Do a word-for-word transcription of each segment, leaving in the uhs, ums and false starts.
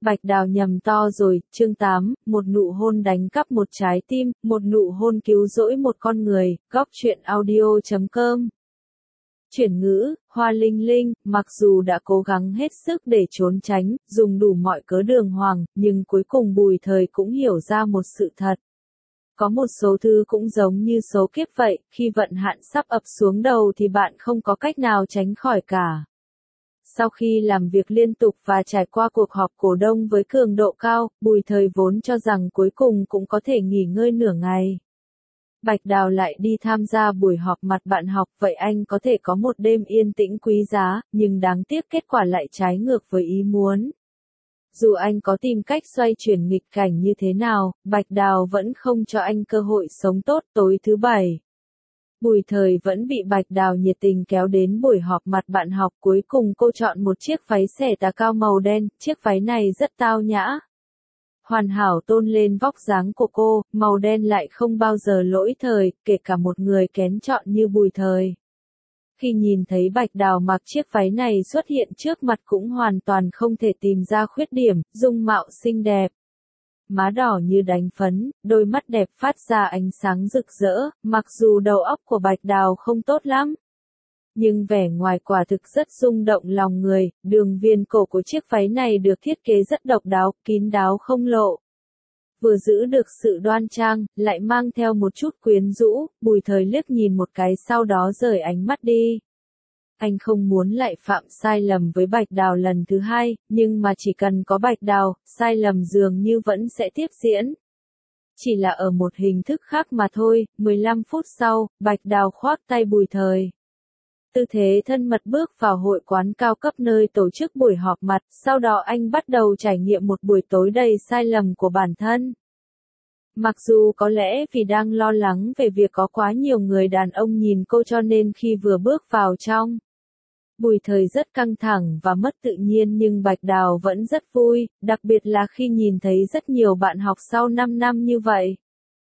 Bạch Đào nhầm to rồi, chương tám, một nụ hôn đánh cắp một trái tim, một nụ hôn cứu rỗi một con người, góc truyện audio chấm com. Chuyển ngữ, Hoa Linh Linh, mặc dù đã cố gắng hết sức để trốn tránh, dùng đủ mọi cớ đường hoàng, nhưng cuối cùng Bùi Thời cũng hiểu ra một sự thật. Có một số thứ cũng giống như số kiếp vậy, khi vận hạn sắp ập xuống đầu thì bạn không có cách nào tránh khỏi cả. Sau khi làm việc liên tục và trải qua cuộc họp cổ đông với cường độ cao, Bùi Thời vốn cho rằng cuối cùng cũng có thể nghỉ ngơi nửa ngày. Bạch Đào lại đi tham gia buổi họp mặt bạn học, vậy anh có thể có một đêm yên tĩnh quý giá, nhưng đáng tiếc kết quả lại trái ngược với ý muốn. Dù anh có tìm cách xoay chuyển nghịch cảnh như thế nào, Bạch Đào vẫn không cho anh cơ hội sống tốt. Tối thứ bảy, Bùi Thời vẫn bị Bạch Đào nhiệt tình kéo đến buổi họp mặt bạn học. Cuối cùng cô chọn một chiếc váy xẻ tà cao màu đen, chiếc váy này rất tao nhã, hoàn hảo tôn lên vóc dáng của cô, màu đen lại không bao giờ lỗi thời, kể cả một người kén chọn như Bùi Thời. Khi nhìn thấy Bạch Đào mặc chiếc váy này xuất hiện trước mặt cũng hoàn toàn không thể tìm ra khuyết điểm, dung mạo xinh đẹp. Má đỏ như đánh phấn, đôi mắt đẹp phát ra ánh sáng rực rỡ, mặc dù đầu óc của Bạch Đào không tốt lắm. Nhưng vẻ ngoài quả thực rất rung động lòng người, đường viền cổ của chiếc váy này được thiết kế rất độc đáo, kín đáo không lộ. Vừa giữ được sự đoan trang, lại mang theo một chút quyến rũ, Bùi Thời liếc nhìn một cái sau đó rời ánh mắt đi. Anh không muốn lại phạm sai lầm với Bạch Đào lần thứ hai, nhưng mà chỉ cần có Bạch Đào, sai lầm dường như vẫn sẽ tiếp diễn. Chỉ là ở một hình thức khác mà thôi. mười lăm phút sau, Bạch Đào khoác tay Bùi Thời. Tư thế thân mật bước vào hội quán cao cấp nơi tổ chức buổi họp mặt, sau đó anh bắt đầu trải nghiệm một buổi tối đầy sai lầm của bản thân. Mặc dù có lẽ vì đang lo lắng về việc có quá nhiều người đàn ông nhìn cô cho nên khi vừa bước vào trong, Bùi Thời rất căng thẳng và mất tự nhiên, nhưng Bạch Đào vẫn rất vui, đặc biệt là khi nhìn thấy rất nhiều bạn học sau năm năm như vậy.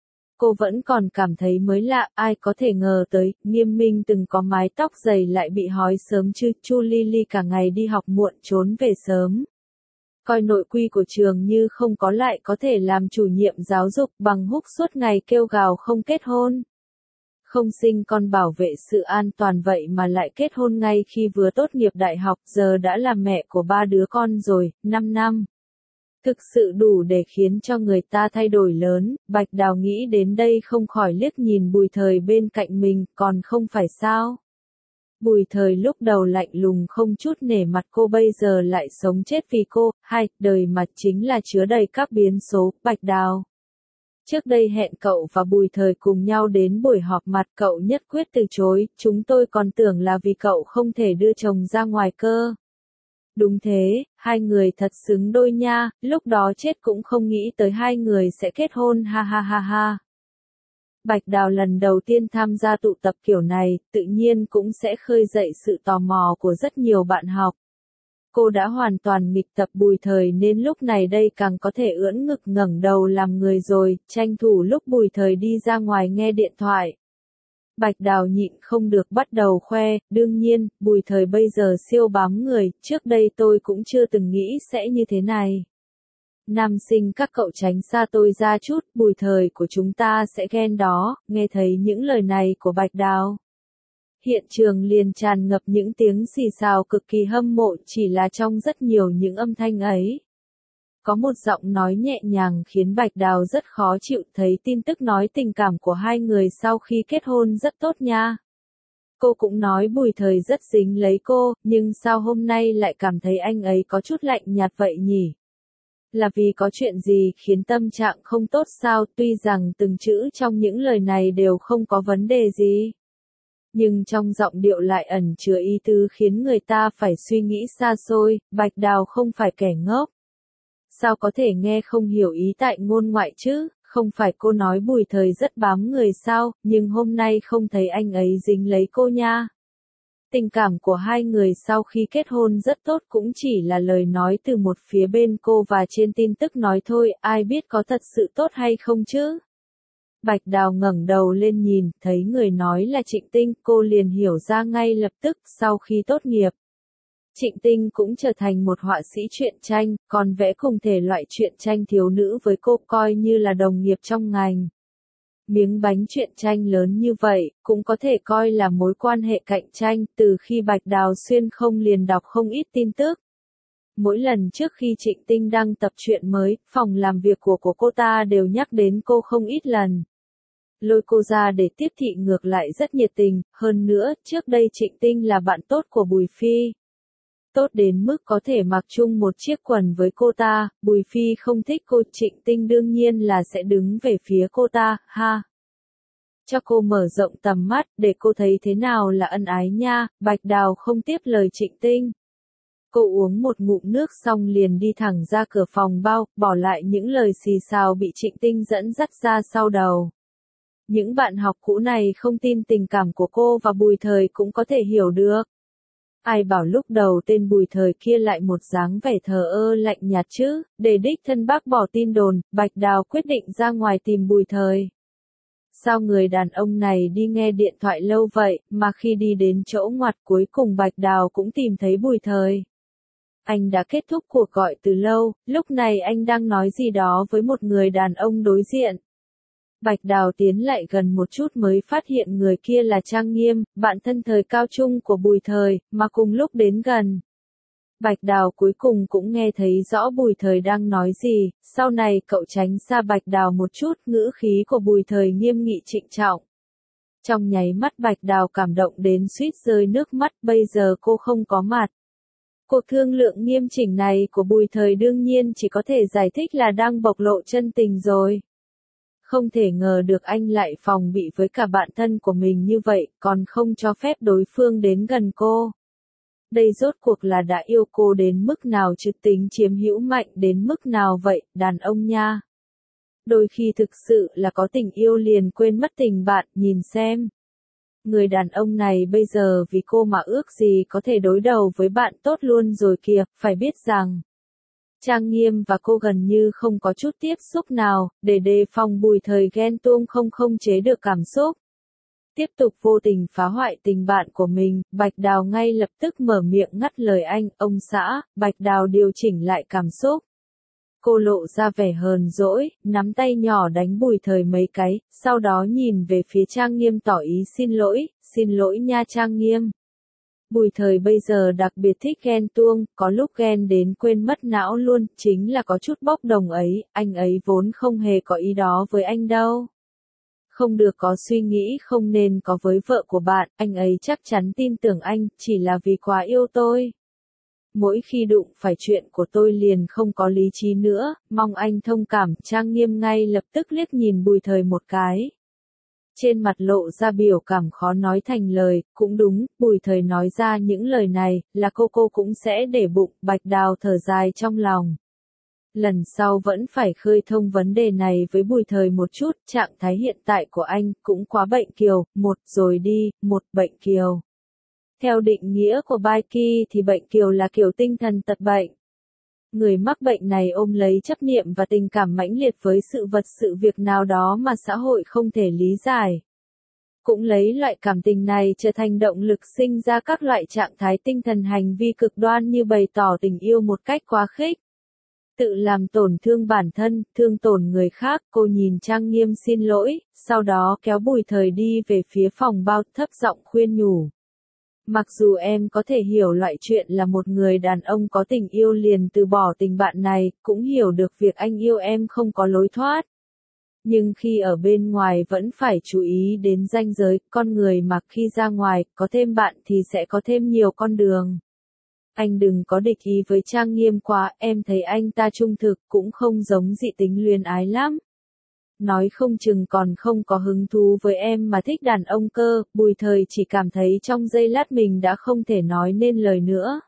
Cô vẫn còn cảm thấy mới lạ, ai có thể ngờ tới, Nghiêm Minh từng có mái tóc dày lại bị hói sớm chứ, Chu Ly Ly cả ngày đi học muộn trốn về sớm. Coi nội quy của trường như không có lại có thể làm chủ nhiệm giáo dục. Bằng Húc suốt ngày kêu gào không kết hôn, không sinh con bảo vệ sự an toàn vậy mà lại kết hôn ngay khi vừa tốt nghiệp đại học, giờ đã là mẹ của ba đứa con rồi, năm năm. Thực sự đủ để khiến cho người ta thay đổi lớn. Bạch Đào nghĩ đến đây không khỏi liếc nhìn Bùi Thời bên cạnh mình, còn không phải sao? Bùi Thời lúc đầu lạnh lùng không chút nể mặt, cô bây giờ lại sống chết vì cô. Hai, đời mặt chính là chứa đầy các biến số. Bạch Đào, trước đây hẹn cậu và Bùi Thời cùng nhau đến buổi họp mặt, cậu nhất quyết từ chối, chúng tôi còn tưởng là vì cậu không thể đưa chồng ra ngoài cơ. Đúng thế, hai người thật xứng đôi nha, lúc đó chết cũng không nghĩ tới hai người sẽ kết hôn, ha ha ha ha. Bạch Đào lần đầu tiên tham gia tụ tập kiểu này, tự nhiên cũng sẽ khơi dậy sự tò mò của rất nhiều bạn học. Cô đã hoàn toàn nghịch tập Bùi Thời nên lúc này đây càng có thể ưỡn ngực ngẩng đầu làm người rồi, tranh thủ lúc Bùi Thời đi ra ngoài nghe điện thoại. Bạch Đào nhịn không được bắt đầu khoe, đương nhiên, Bùi Thời bây giờ siêu bám người, trước đây tôi cũng chưa từng nghĩ sẽ như thế này. Nam sinh các cậu tránh xa tôi ra chút, Bùi Thời của chúng ta sẽ ghen đó. Nghe thấy những lời này của Bạch Đào, hiện trường liền tràn ngập những tiếng xì xào cực kỳ hâm mộ, chỉ là trong rất nhiều những âm thanh ấy. Có một giọng nói nhẹ nhàng khiến Bạch Đào rất khó chịu, thấy tin tức nói tình cảm của hai người sau khi kết hôn rất tốt nha. Cô cũng nói Bùi Thời rất dính lấy cô, nhưng sao hôm nay lại cảm thấy anh ấy có chút lạnh nhạt vậy nhỉ? Là vì có chuyện gì khiến tâm trạng không tốt sao? Tuy rằng từng chữ trong những lời này đều không có vấn đề gì, nhưng trong giọng điệu lại ẩn chứa ý tứ khiến người ta phải suy nghĩ xa xôi. Bạch Đào không phải kẻ ngốc, sao có thể nghe không hiểu ý tại ngôn ngoại chứ? Không phải cô nói Bùi Thời rất bám người sao, nhưng hôm nay không thấy anh ấy dính lấy cô nha. Tình cảm của hai người sau khi kết hôn rất tốt cũng chỉ là lời nói từ một phía bên cô và trên tin tức nói thôi, ai biết có thật sự tốt hay không chứ? Bạch Đào ngẩng đầu lên nhìn, thấy người nói là Trịnh Tinh, cô liền hiểu ra ngay lập tức. Sau khi tốt nghiệp, Trịnh Tinh cũng trở thành một họa sĩ truyện tranh, còn vẽ cùng thể loại truyện tranh thiếu nữ với cô coi như là đồng nghiệp trong ngành. Miếng bánh truyện tranh lớn như vậy, cũng có thể coi là mối quan hệ cạnh tranh, từ khi Bạch Đào Xuyên không liền đọc không ít tin tức. Mỗi lần trước khi Trịnh Tinh đăng tập truyện mới, phòng làm việc của của cô ta đều nhắc đến cô không ít lần. Lôi cô ra để tiếp thị ngược lại rất nhiệt tình, hơn nữa, trước đây Trịnh Tinh là bạn tốt của Bùi Phi. Tốt đến mức có thể mặc chung một chiếc quần với cô ta, Bùi Phi không thích cô, Trịnh Tinh đương nhiên là sẽ đứng về phía cô ta, ha. Cho cô mở rộng tầm mắt, để cô thấy thế nào là ân ái nha, Bạch Đào không tiếp lời Trịnh Tinh. Cô uống một ngụm nước xong liền đi thẳng ra cửa phòng bao, bỏ lại những lời xì xào bị Trịnh Tinh dẫn dắt ra sau đầu. Những bạn học cũ này không tin tình cảm của cô và Bùi Thời cũng có thể hiểu được. Ai bảo lúc đầu tên Bùi Thời kia lại một dáng vẻ thờ ơ lạnh nhạt chứ, để đích thân bác bỏ tin đồn, Bạch Đào quyết định ra ngoài tìm Bùi Thời. Sao người đàn ông này đi nghe điện thoại lâu vậy, mà khi đi đến chỗ ngoặt cuối cùng Bạch Đào cũng tìm thấy Bùi Thời. Anh đã kết thúc cuộc gọi từ lâu, lúc này anh đang nói gì đó với một người đàn ông đối diện. Bạch Đào tiến lại gần một chút mới phát hiện người kia là Trang Nghiêm, bạn thân thời cao trung của Bùi Thời, mà cùng lúc đến gần. Bạch Đào cuối cùng cũng nghe thấy rõ Bùi Thời đang nói gì, sau này cậu tránh xa Bạch Đào một chút, ngữ khí của Bùi Thời nghiêm nghị trịnh trọng. Trong nháy mắt Bạch Đào cảm động đến suýt rơi nước mắt, bây giờ cô không có mặt. Cuộc thương lượng nghiêm chỉnh này của Bùi Thời đương nhiên chỉ có thể giải thích là đang bộc lộ chân tình rồi. Không thể ngờ được anh lại phòng bị với cả bạn thân của mình như vậy, còn không cho phép đối phương đến gần cô. Đây rốt cuộc là đã yêu cô đến mức nào chứ, tính chiếm hữu mạnh đến mức nào vậy, đàn ông nha. Đôi khi thực sự là có tình yêu liền quên mất tình bạn, nhìn xem. Người đàn ông này bây giờ vì cô mà ước gì có thể đối đầu với bạn tốt luôn rồi kìa, phải biết rằng. Trang Nghiêm và cô gần như không có chút tiếp xúc nào, để đề phòng Bùi Thời ghen tuông không không chế được cảm xúc. Tiếp tục vô tình phá hoại tình bạn của mình, Bạch Đào ngay lập tức mở miệng ngắt lời anh, ông xã, Bạch Đào điều chỉnh lại cảm xúc. Cô lộ ra vẻ hờn dỗi, nắm tay nhỏ đánh Bùi Thời mấy cái, sau đó nhìn về phía Trang Nghiêm tỏ ý xin lỗi, xin lỗi nha Trang Nghiêm. Bùi Thời bây giờ đặc biệt thích ghen tuông, có lúc ghen đến quên mất não luôn, chính là có chút bốc đồng ấy, anh ấy vốn không hề có ý đó với anh đâu. Không được có suy nghĩ không nên có với vợ của bạn, anh ấy chắc chắn tin tưởng anh, chỉ là vì quá yêu tôi. Mỗi khi đụng phải chuyện của tôi liền không có lý trí nữa, mong anh thông cảm, Trang Nghiêm ngay lập tức liếc nhìn Bùi Thời một cái. Trên mặt lộ ra biểu cảm khó nói thành lời, cũng đúng, Bùi Thời nói ra những lời này, là cô cô cũng sẽ để bụng, Bạch Đào thở dài trong lòng. Lần sau vẫn phải khơi thông vấn đề này với Bùi Thời một chút, trạng thái hiện tại của anh cũng quá bệnh kiều, một rồi đi, một bệnh kiều. Theo định nghĩa của Baiki thì bệnh kiều là kiểu tinh thần tật bệnh. Người mắc bệnh này ôm lấy chấp niệm và tình cảm mãnh liệt với sự vật sự việc nào đó mà xã hội không thể lý giải. Cũng lấy loại cảm tình này trở thành động lực sinh ra các loại trạng thái tinh thần hành vi cực đoan như bày tỏ tình yêu một cách quá khích. Tự làm tổn thương bản thân, thương tổn người khác, cô nhìn Trang Nghiêm xin lỗi, sau đó kéo Bùi Thời đi về phía phòng bao, thấp giọng khuyên nhủ. Mặc dù em có thể hiểu loại chuyện là một người đàn ông có tình yêu liền từ bỏ tình bạn này, cũng hiểu được việc anh yêu em không có lối thoát. Nhưng khi ở bên ngoài vẫn phải chú ý đến ranh giới, con người mà khi ra ngoài, có thêm bạn thì sẽ có thêm nhiều con đường. Anh đừng có địch ý với Trang Nghiêm quá, em thấy anh ta trung thực, cũng không giống dị tính luyến ái lắm. Nói không chừng còn không có hứng thú với em mà thích đàn ông cơ, Bùi Thời chỉ cảm thấy trong giây lát mình đã không thể nói nên lời nữa.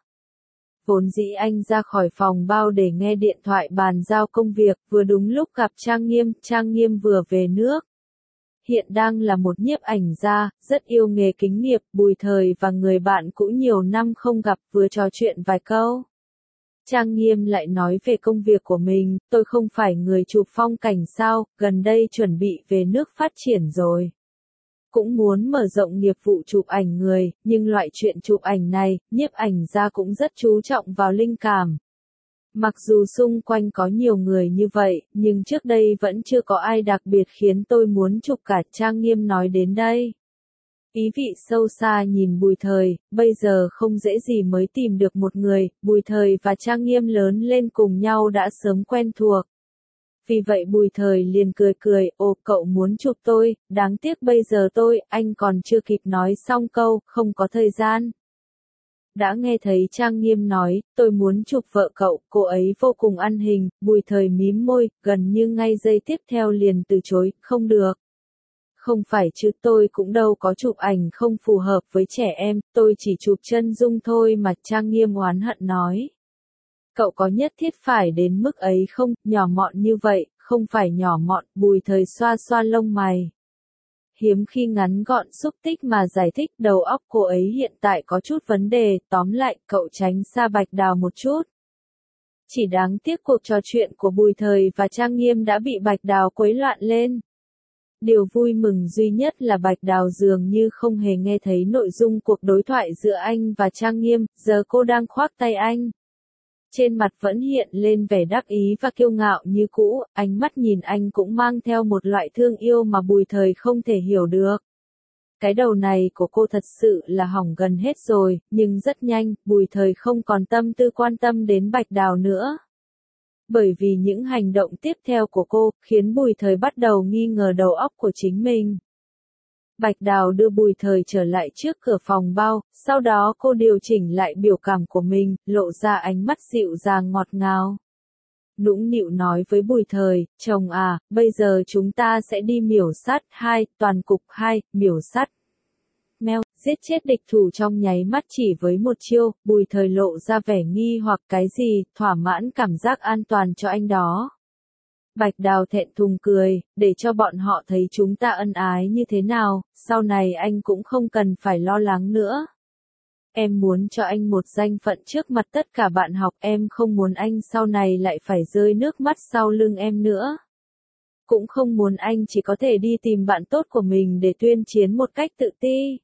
Vốn dĩ anh ra khỏi phòng bao để nghe điện thoại bàn giao công việc, vừa đúng lúc gặp Trang Nghiêm, Trang Nghiêm vừa về nước. Hiện đang là một nhiếp ảnh gia, rất yêu nghề kính nghiệp, Bùi Thời và người bạn cũ nhiều năm không gặp, vừa trò chuyện vài câu. Trang Nghiêm lại nói về công việc của mình, tôi không phải người chụp phong cảnh sao, gần đây chuẩn bị về nước phát triển rồi. cũng muốn mở rộng nghiệp vụ chụp ảnh người, nhưng loại chuyện chụp ảnh này, nhiếp ảnh gia cũng rất chú trọng vào linh cảm. Mặc dù xung quanh có nhiều người như vậy, nhưng trước đây vẫn chưa có ai đặc biệt khiến tôi muốn chụp cả. Trang Nghiêm nói đến đây. Ý vị sâu xa nhìn Bùi Thời, bây giờ không dễ gì mới tìm được một người, Bùi Thời và Trang Nghiêm lớn lên cùng nhau đã sớm quen thuộc. Vì vậy Bùi Thời liền cười cười, ồ cậu muốn chụp tôi, đáng tiếc bây giờ tôi, anh còn chưa kịp nói xong câu, không có thời gian. Đã nghe thấy Trang Nghiêm nói, tôi muốn chụp vợ cậu, cô ấy vô cùng ăn hình, Bùi Thời mím môi, gần như ngay giây tiếp theo liền từ chối, không được. Không phải chứ tôi cũng đâu có chụp ảnh không phù hợp với trẻ em, tôi chỉ chụp chân dung thôi mà. Trang Nghiêm oán hận nói. Cậu có nhất thiết phải đến mức ấy không, nhỏ mọn như vậy, không phải nhỏ mọn, Bùi Thời xoa xoa lông mày. Hiếm khi ngắn gọn xúc tích mà giải thích, đầu óc cô ấy hiện tại có chút vấn đề, tóm lại, cậu tránh xa Bạch Đào một chút. Chỉ đáng tiếc cuộc trò chuyện của Bùi Thời và Trang Nghiêm đã bị Bạch Đào quấy loạn lên. Điều vui mừng duy nhất là Bạch Đào dường như không hề nghe thấy nội dung cuộc đối thoại giữa anh và Trang Nghiêm, giờ cô đang khoác tay anh. Trên mặt vẫn hiện lên vẻ đắc ý và kiêu ngạo như cũ, ánh mắt nhìn anh cũng mang theo một loại thương yêu mà Bùi Thời không thể hiểu được. Cái đầu này của cô thật sự là hỏng gần hết rồi, nhưng rất nhanh, Bùi Thời không còn tâm tư quan tâm đến Bạch Đào nữa. Bởi vì những hành động tiếp theo của cô, khiến Bùi Thời bắt đầu nghi ngờ đầu óc của chính mình. Bạch Đào đưa Bùi Thời trở lại trước cửa phòng bao, sau đó cô điều chỉnh lại biểu cảm của mình, lộ ra ánh mắt dịu dàng ngọt ngào. Nũng nịu nói với Bùi Thời, chồng à, bây giờ chúng ta sẽ đi miểu sát hai, toàn cục hai, miểu sát. Mèo, giết chết địch thủ trong nháy mắt chỉ với một chiêu, Bùi Thời lộ ra vẻ nghi hoặc cái gì, thỏa mãn cảm giác an toàn cho anh đó. Bạch Đào thẹn thùng cười, để cho bọn họ thấy chúng ta ân ái như thế nào, sau này anh cũng không cần phải lo lắng nữa. Em muốn cho anh một danh phận trước mặt tất cả bạn học, em không muốn anh sau này lại phải rơi nước mắt sau lưng em nữa. Cũng không muốn anh chỉ có thể đi tìm bạn tốt của mình để tuyên chiến một cách tự ti.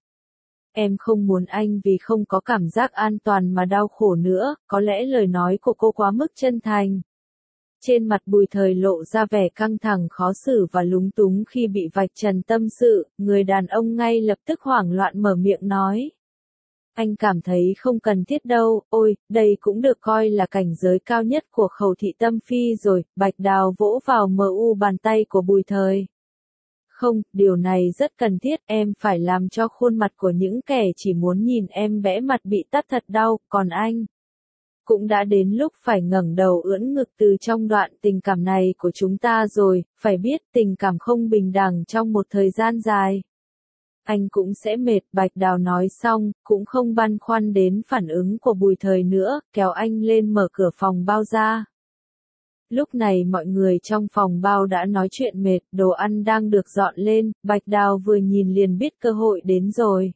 Em không muốn anh vì không có cảm giác an toàn mà đau khổ nữa, có lẽ lời nói của cô quá mức chân thành. Trên mặt Bùi Thời lộ ra vẻ căng thẳng khó xử và lúng túng khi bị vạch trần tâm sự, người đàn ông ngay lập tức hoảng loạn mở miệng nói. Anh cảm thấy không cần thiết đâu, ôi, đây cũng được coi là cảnh giới cao nhất của Khẩu Thị Tâm Phi rồi, Bạch Đào vỗ vào mờ u bàn tay của Bùi Thời. Không, điều này rất cần thiết, em phải làm cho khuôn mặt của những kẻ chỉ muốn nhìn em bẽ mặt bị tát thật đau, còn anh cũng đã đến lúc phải ngẩng đầu ưỡn ngực từ trong đoạn tình cảm này của chúng ta rồi, phải biết tình cảm không bình đẳng trong một thời gian dài. Anh cũng sẽ mệt, Bạch Đào nói xong, cũng không băn khoăn đến phản ứng của Bùi Thời nữa, kéo anh lên mở cửa phòng bao ra. Lúc này mọi người trong phòng bao đã nói chuyện mệt, đồ ăn đang được dọn lên, Bạch Đào vừa nhìn liền biết cơ hội đến rồi.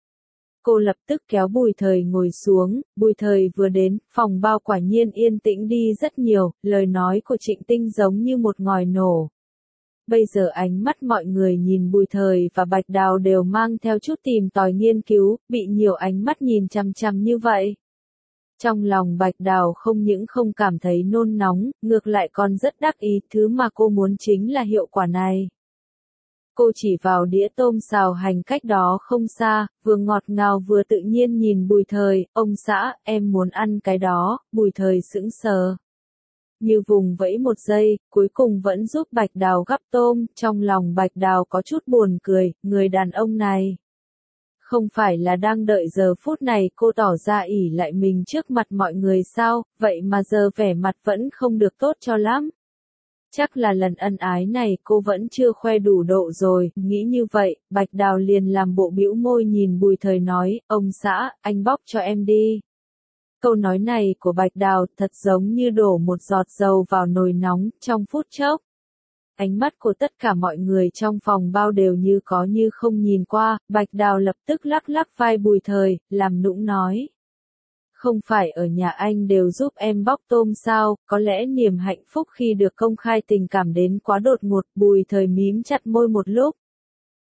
Cô lập tức kéo Bùi Thời ngồi xuống, Bùi Thời vừa đến, phòng bao quả nhiên yên tĩnh đi rất nhiều, lời nói của Trịnh Tinh giống như một ngòi nổ. Bây giờ ánh mắt mọi người nhìn Bùi Thời và Bạch Đào đều mang theo chút tìm tòi nghiên cứu, bị nhiều ánh mắt nhìn chằm chằm như vậy. Trong lòng Bạch Đào không những không cảm thấy nôn nóng, ngược lại còn rất đắc ý, thứ mà cô muốn chính là hiệu quả này. Cô chỉ vào đĩa tôm xào hành cách đó không xa, vừa ngọt ngào vừa tự nhiên nhìn Bùi Thời, ông xã, em muốn ăn cái đó, Bùi Thời sững sờ. Như vùng vẫy một giây, cuối cùng vẫn giúp Bạch Đào gắp tôm, trong lòng Bạch Đào có chút buồn cười, người đàn ông này. Không phải là đang đợi giờ phút này cô tỏ ra ỷ lại mình trước mặt mọi người sao, vậy mà giờ vẻ mặt vẫn không được tốt cho lắm. Chắc là lần ân ái này cô vẫn chưa khoe đủ độ rồi, nghĩ như vậy, Bạch Đào liền làm bộ bĩu môi nhìn Bùi Thời nói, ông xã, anh bóc cho em đi. Câu nói này của Bạch Đào thật giống như đổ một giọt dầu vào nồi nóng, trong phút chốc. Ánh mắt của tất cả mọi người trong phòng bao đều như có như không nhìn qua, Bạch Đào lập tức lắc lắc vai Bùi Thời, làm nũng nói. Không phải ở nhà anh đều giúp em bóc tôm sao, có lẽ niềm hạnh phúc khi được công khai tình cảm đến quá đột ngột, Bùi Thời mím chặt môi một lúc.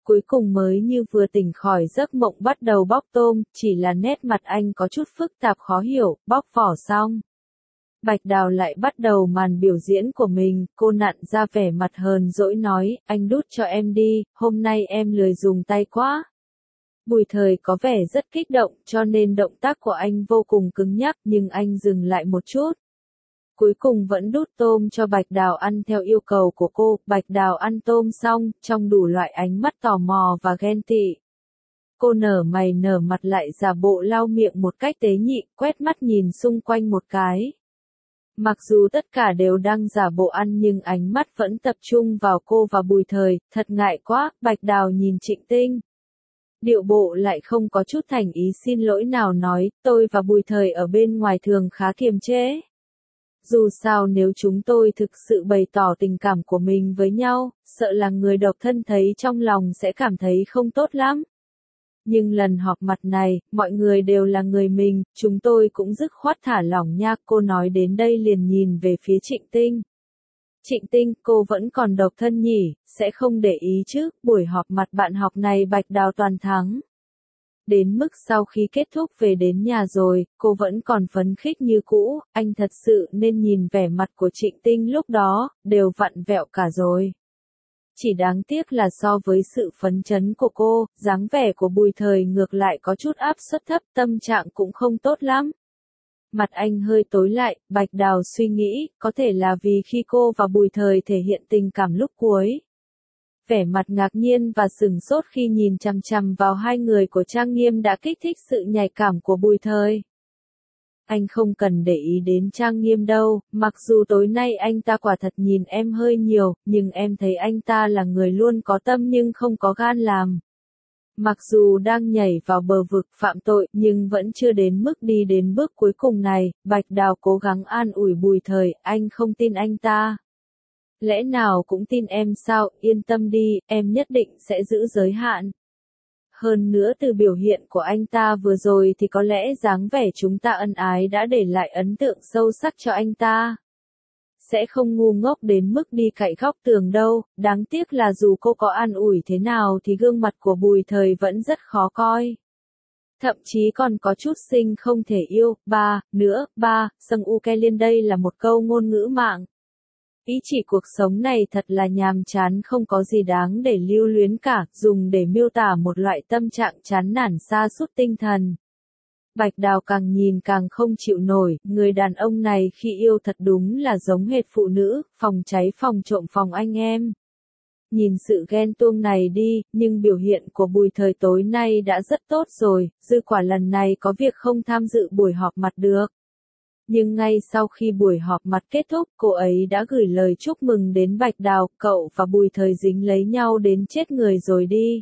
Cuối cùng mới như vừa tỉnh khỏi giấc mộng bắt đầu bóc tôm, chỉ là nét mặt anh có chút phức tạp khó hiểu, bóc vỏ xong. Bạch Đào lại bắt đầu màn biểu diễn của mình, cô nặn ra vẻ mặt hờn dỗi nói, anh đút cho em đi, hôm nay em lười dùng tay quá. Bùi Thời có vẻ rất kích động, cho nên động tác của anh vô cùng cứng nhắc, nhưng anh dừng lại một chút. Cuối cùng vẫn đút tôm cho Bạch Đào ăn theo yêu cầu của cô, Bạch Đào ăn tôm xong, trong đủ loại ánh mắt tò mò và ghen tị. Cô nở mày nở mặt lại giả bộ lau miệng một cách tế nhị, quét mắt nhìn xung quanh một cái. Mặc dù tất cả đều đang giả bộ ăn nhưng ánh mắt vẫn tập trung vào cô và Bùi Thời, thật ngại quá, Bạch Đào nhìn Trịnh Tinh. Điệu bộ lại không có chút thành ý xin lỗi nào nói, tôi và Bùi Thời ở bên ngoài thường khá kiềm chế. Dù sao nếu chúng tôi thực sự bày tỏ tình cảm của mình với nhau, sợ là người độc thân thấy trong lòng sẽ cảm thấy không tốt lắm. Nhưng lần họp mặt này, mọi người đều là người mình, chúng tôi cũng dứt khoát thả lỏng nha. Cô nói đến đây liền nhìn về phía Trịnh Tinh. Trịnh Tinh, cô vẫn còn độc thân nhỉ, sẽ không để ý chứ, buổi họp mặt bạn học này Bạch Đào toàn thắng. Đến mức sau khi kết thúc về đến nhà rồi, cô vẫn còn phấn khích như cũ, anh thật sự nên nhìn vẻ mặt của Trịnh Tinh lúc đó, đều vặn vẹo cả rồi. Chỉ đáng tiếc là so với sự phấn chấn của cô, dáng vẻ của Bùi Thời ngược lại có chút áp suất thấp, tâm trạng cũng không tốt lắm. Mặt anh hơi tối lại, Bạch Đào suy nghĩ, có thể là vì khi cô và Bùi Thời thể hiện tình cảm lúc cuối. Vẻ mặt ngạc nhiên và sửng sốt khi nhìn chằm chằm vào hai người của Trang Nghiêm đã kích thích sự nhạy cảm của Bùi Thời. Anh không cần để ý đến Trang Nghiêm đâu, mặc dù tối nay anh ta quả thật nhìn em hơi nhiều, nhưng em thấy anh ta là người luôn có tâm nhưng không có gan làm. Mặc dù đang nhảy vào bờ vực phạm tội nhưng vẫn chưa đến mức đi đến bước cuối cùng này, Bạch Đào cố gắng an ủi Bùi Thời, anh không tin anh ta. Lẽ nào cũng tin em sao, yên tâm đi, em nhất định sẽ giữ giới hạn. Hơn nữa từ biểu hiện của anh ta vừa rồi thì có lẽ dáng vẻ chúng ta ân ái đã để lại ấn tượng sâu sắc cho anh ta. Sẽ không ngu ngốc đến mức đi cạy góc tường đâu, đáng tiếc là dù cô có an ủi thế nào thì gương mặt của Bùi Thời vẫn rất khó coi. Thậm chí còn có chút sinh không thể yêu, ba, nữa, ba, sâng u ke liên đây là một câu ngôn ngữ mạng. Ý chỉ cuộc sống này thật là nhàm chán không có gì đáng để lưu luyến cả, dùng để miêu tả một loại tâm trạng chán nản sa sút tinh thần. Bạch Đào càng nhìn càng không chịu nổi, người đàn ông này khi yêu thật đúng là giống hệt phụ nữ, phòng cháy phòng trộm phòng anh em. Nhìn sự ghen tuông này đi, nhưng biểu hiện của Bùi Thời tối nay đã rất tốt rồi, dư quả lần này có việc không tham dự buổi họp mặt được. Nhưng ngay sau khi buổi họp mặt kết thúc, cô ấy đã gửi lời chúc mừng đến Bạch Đào, cậu và Bùi Thời dính lấy nhau đến chết người rồi đi.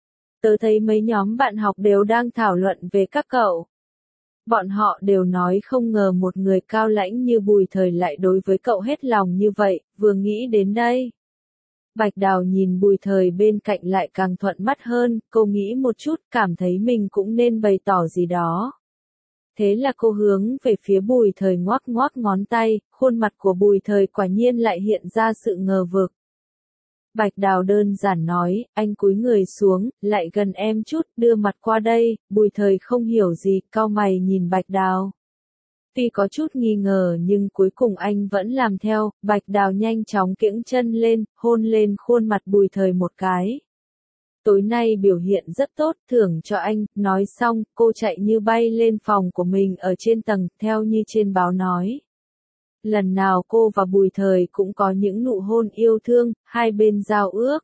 Tớ thấy mấy nhóm bạn học đều đang thảo luận về các cậu. Bọn họ đều nói không ngờ một người cao lãnh như Bùi Thời lại đối với cậu hết lòng như vậy, vừa nghĩ đến đây. Bạch Đào nhìn Bùi Thời bên cạnh lại càng thuận mắt hơn, cô nghĩ một chút, cảm thấy mình cũng nên bày tỏ gì đó. Thế là cô hướng về phía Bùi Thời ngoắc ngoắc ngón tay, khuôn mặt của Bùi Thời quả nhiên lại hiện ra sự ngờ vực. Bạch Đào đơn giản nói, anh cúi người xuống, lại gần em chút, đưa mặt qua đây, Bùi Thời không hiểu gì, cau mày nhìn Bạch Đào. Tuy có chút nghi ngờ nhưng cuối cùng anh vẫn làm theo, Bạch Đào nhanh chóng kiễng chân lên, hôn lên khuôn mặt Bùi Thời một cái. Tối nay biểu hiện rất tốt, thưởng cho anh, nói xong, cô chạy như bay lên phòng của mình ở trên tầng, theo như trên báo nói. Lần nào cô và Bùi Thời cũng có những nụ hôn yêu thương, hai bên giao ước.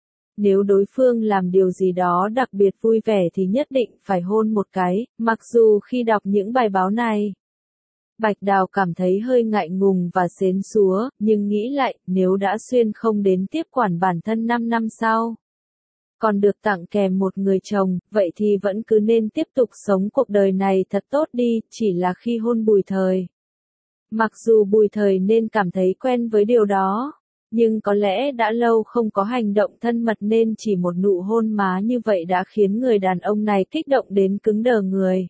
Nếu đối phương làm điều gì đó đặc biệt vui vẻ thì nhất định phải hôn một cái, mặc dù khi đọc những bài báo này. Bạch Đào cảm thấy hơi ngại ngùng và xến xúa, nhưng nghĩ lại, nếu đã xuyên không đến tiếp quản bản thân năm năm sau. Còn được tặng kèm một người chồng, vậy thì vẫn cứ nên tiếp tục sống cuộc đời này thật tốt đi, chỉ là khi hôn Bùi Thời. Mặc dù Bùi Thời nên cảm thấy quen với điều đó, nhưng có lẽ đã lâu không có hành động thân mật nên chỉ một nụ hôn má như vậy đã khiến người đàn ông này kích động đến cứng đờ người.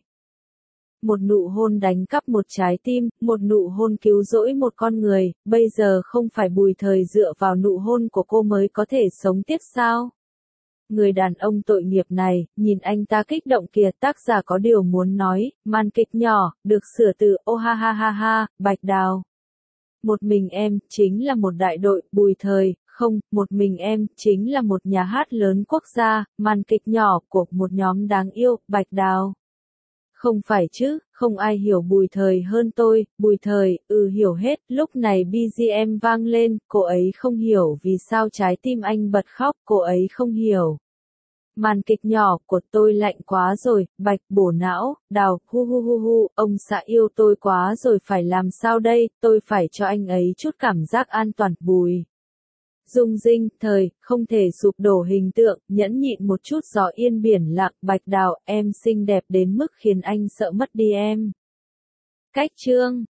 Một nụ hôn đánh cắp một trái tim, một nụ hôn cứu rỗi một con người, bây giờ không phải Bùi Thời dựa vào nụ hôn của cô mới có thể sống tiếp sao? người đàn ông tội nghiệp này, nhìn anh ta kích động kìa, tác giả có điều muốn nói, màn kịch nhỏ, được sửa từ, ô ha ha ha ha, Bạch Đào. Một mình em, chính là một đại đội, Bùi Thời, không, một mình em, chính là một nhà hát lớn quốc gia, màn kịch nhỏ của một nhóm đáng yêu, Bạch Đào. Không phải chứ, không ai hiểu Bùi Thời hơn tôi, Bùi Thời, ừ hiểu hết, lúc này bê giê em vang lên, cô ấy không hiểu vì sao trái tim anh bật khóc, cô ấy không hiểu. Màn kịch nhỏ của tôi lạnh quá rồi, Bạch bổ não, Đào, hu hu hu hu, ông xã yêu tôi quá rồi phải làm sao đây, tôi phải cho anh ấy chút cảm giác an toàn, Bùi. Dung Dinh, Thời, không thể sụp đổ hình tượng, nhẫn nhịn một chút gió yên biển lặng, Bạch Đào, em xinh đẹp đến mức khiến anh sợ mất đi em. Cách chương